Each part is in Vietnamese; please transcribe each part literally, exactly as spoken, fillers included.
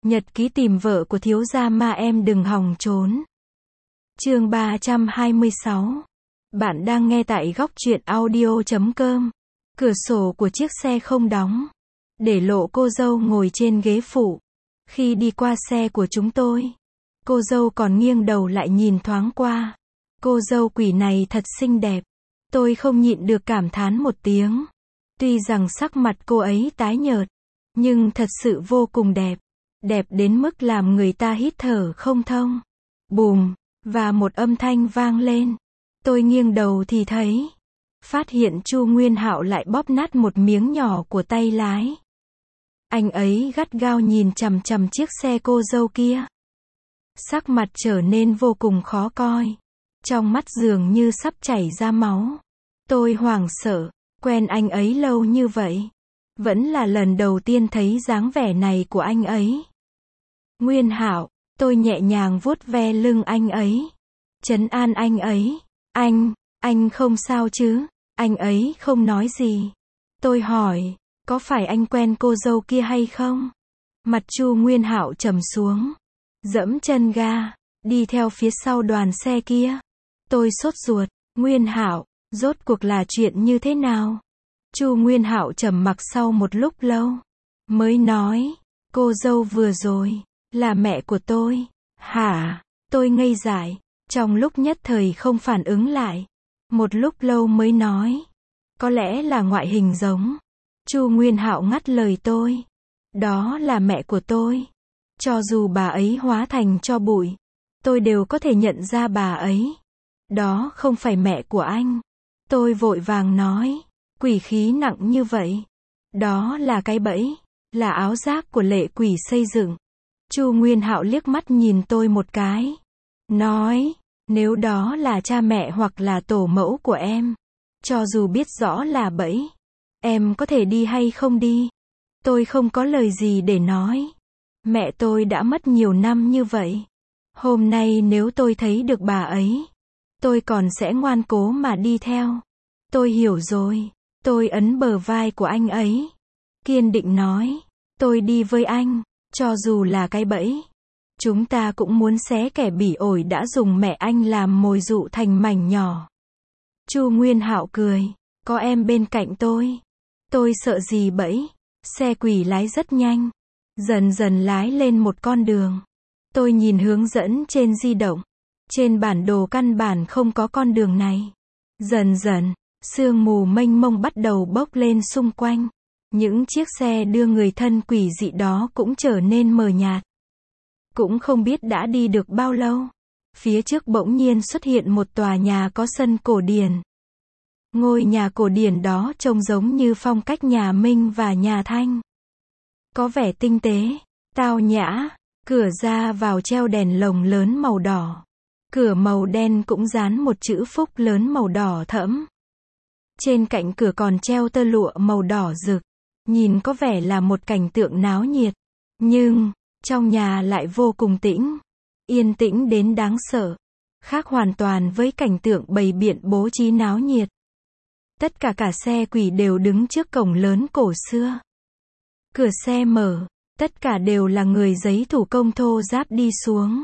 Nhật ký tìm vợ của thiếu gia Ma Em đừng hòng trốn. Chương ba trăm hai mươi sáu. Bạn đang nghe tại góc truyện audio chấm com. Cửa sổ của chiếc xe không đóng, để lộ cô dâu ngồi trên ghế phụ. Khi đi qua xe của chúng tôi, cô dâu còn nghiêng đầu lại nhìn thoáng qua. Cô dâu quỷ này thật xinh đẹp. Tôi không nhịn được cảm thán một tiếng. Tuy rằng sắc mặt cô ấy tái nhợt, nhưng thật sự vô cùng đẹp. Đẹp đến mức làm người ta hít thở không thông. Bùm, và một âm thanh vang lên. Tôi nghiêng đầu thì thấy, phát hiện Chu Nguyên Hạo lại bóp nát một miếng nhỏ của tay lái. Anh ấy gắt gao nhìn chằm chằm chiếc xe cô dâu kia. Sắc mặt trở nên vô cùng khó coi. Trong mắt dường như sắp chảy ra máu. Tôi hoảng sợ, quen anh ấy lâu như vậy. Vẫn là lần đầu tiên thấy dáng vẻ này của anh ấy. Nguyên Hạo, tôi nhẹ nhàng vuốt ve lưng anh ấy. Trấn an anh ấy. Anh, anh không sao chứ? Anh ấy không nói gì. Tôi hỏi, có phải anh quen cô dâu kia hay không? Mặt Chu Nguyên Hạo trầm xuống. Dẫm chân ga, đi theo phía sau đoàn xe kia. Tôi sốt ruột, Nguyên Hạo, rốt cuộc là chuyện như thế nào? Chu Nguyên Hạo trầm mặc sau một lúc lâu, mới nói, cô dâu vừa rồi, là mẹ của tôi. Hả? Tôi ngây dại, trong lúc nhất thời không phản ứng lại. Một lúc lâu mới nói, có lẽ là ngoại hình giống. Chu Nguyên Hạo ngắt lời tôi. Đó là mẹ của tôi. Cho dù bà ấy hóa thành tro bụi, tôi đều có thể nhận ra bà ấy. Đó không phải mẹ của anh. Tôi vội vàng nói, quỷ khí nặng như vậy. Đó là cái bẫy, là áo giáp của lệ quỷ xây dựng. Chu Nguyên Hạo liếc mắt nhìn tôi một cái. Nói, nếu đó là cha mẹ hoặc là tổ mẫu của em, cho dù biết rõ là bẫy, em có thể đi hay không đi? Tôi không có lời gì để nói. Mẹ tôi đã mất nhiều năm như vậy. Hôm nay nếu tôi thấy được bà ấy, tôi còn sẽ ngoan cố mà đi theo. Tôi hiểu rồi. Tôi ấn bờ vai của anh ấy. Kiên định nói, tôi đi với anh, cho dù là cái bẫy. Chúng ta cũng muốn xé kẻ bỉ ổi đã dùng mẹ anh làm mồi dụ thành mảnh nhỏ. Chu Nguyên Hạo cười, có em bên cạnh tôi. Tôi sợ gì bẫy? Xe quỷ lái rất nhanh. Dần dần lái lên một con đường. Tôi nhìn hướng dẫn trên di động. Trên bản đồ căn bản không có con đường này. Dần dần, sương mù mênh mông bắt đầu bốc lên xung quanh. Những chiếc xe đưa người thân quỷ dị đó cũng trở nên mờ nhạt. Cũng không biết đã đi được bao lâu. Phía trước bỗng nhiên xuất hiện một tòa nhà có sân cổ điển. Ngôi nhà cổ điển đó trông giống như phong cách nhà Minh và nhà Thanh. Có vẻ tinh tế, tao nhã. Cửa ra vào treo đèn lồng lớn màu đỏ. Cửa màu đen cũng dán một chữ phúc lớn màu đỏ thẫm. Trên cạnh cửa còn treo tơ lụa màu đỏ rực. Nhìn có vẻ là một cảnh tượng náo nhiệt. Nhưng, trong nhà lại vô cùng tĩnh. Yên tĩnh đến đáng sợ. Khác hoàn toàn với cảnh tượng bày biện bố trí náo nhiệt. Tất cả cả xe quỷ đều đứng trước cổng lớn cổ xưa. Cửa xe mở. Tất cả đều là người giấy thủ công thô ráp đi xuống.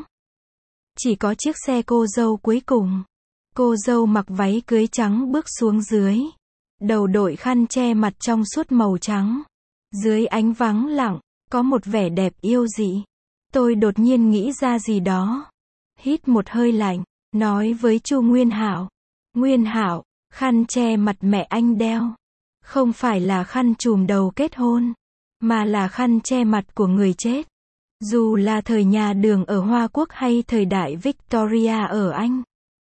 Chỉ có chiếc xe cô dâu cuối cùng. Cô dâu mặc váy cưới trắng bước xuống dưới. Đầu đội khăn che mặt trong suốt màu trắng. Dưới ánh vắng lặng, có một vẻ đẹp yêu dị. Tôi đột nhiên nghĩ ra gì đó. Hít một hơi lạnh, nói với Chu Nguyên Hạo. Nguyên Hạo, khăn che mặt mẹ anh đeo. Không phải là khăn trùm đầu kết hôn, mà là khăn che mặt của người chết. Dù là thời nhà Đường ở Hoa Quốc hay thời đại Victoria ở Anh,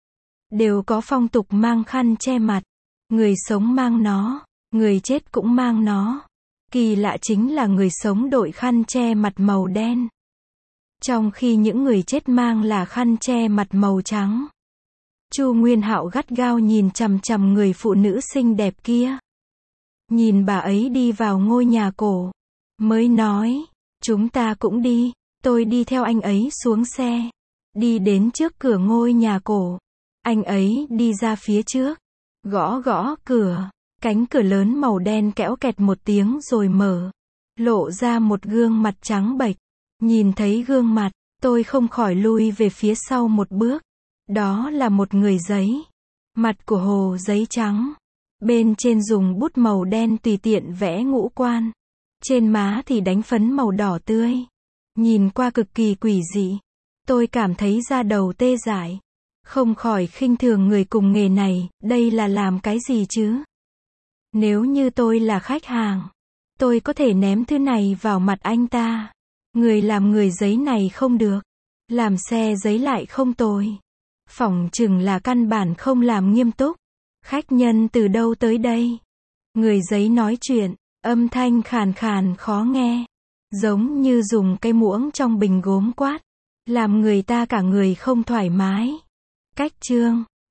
đều có phong tục mang khăn che mặt. Người sống mang nó, người chết cũng mang nó. Kỳ lạ chính là người sống đội khăn che mặt màu đen, trong khi những người chết mang là khăn che mặt màu trắng. Chu Nguyên Hạo gắt gao nhìn chằm chằm người phụ nữ xinh đẹp kia. Nhìn bà ấy đi vào ngôi nhà cổ, mới nói, chúng ta cũng đi. Tôi đi theo anh ấy xuống xe. Đi đến trước cửa ngôi nhà cổ. Anh ấy đi ra phía trước. Gõ gõ cửa. Cánh cửa lớn màu đen kẽo kẹt một tiếng rồi mở. Lộ ra một gương mặt trắng bệch. Nhìn thấy gương mặt, tôi không khỏi lui về phía sau một bước. Đó là một người giấy. Mặt của Hồ giấy trắng. Bên trên dùng bút màu đen tùy tiện vẽ ngũ quan. Trên má thì đánh phấn màu đỏ tươi. Nhìn qua cực kỳ quỷ dị. Tôi cảm thấy da đầu tê dại. Không khỏi khinh thường người cùng nghề này, đây là làm cái gì chứ? Nếu như tôi là khách hàng, tôi có thể ném thứ này vào mặt anh ta. Người làm người giấy này không được. Làm xe giấy lại không tồi. Phỏng chừng là căn bản không làm nghiêm túc. Khách nhân từ đâu tới đây? Người giấy nói chuyện, âm thanh khàn khàn khó nghe. Giống như dùng cây muỗng trong bình gốm quát. Làm người ta cả người không thoải mái. Cách chương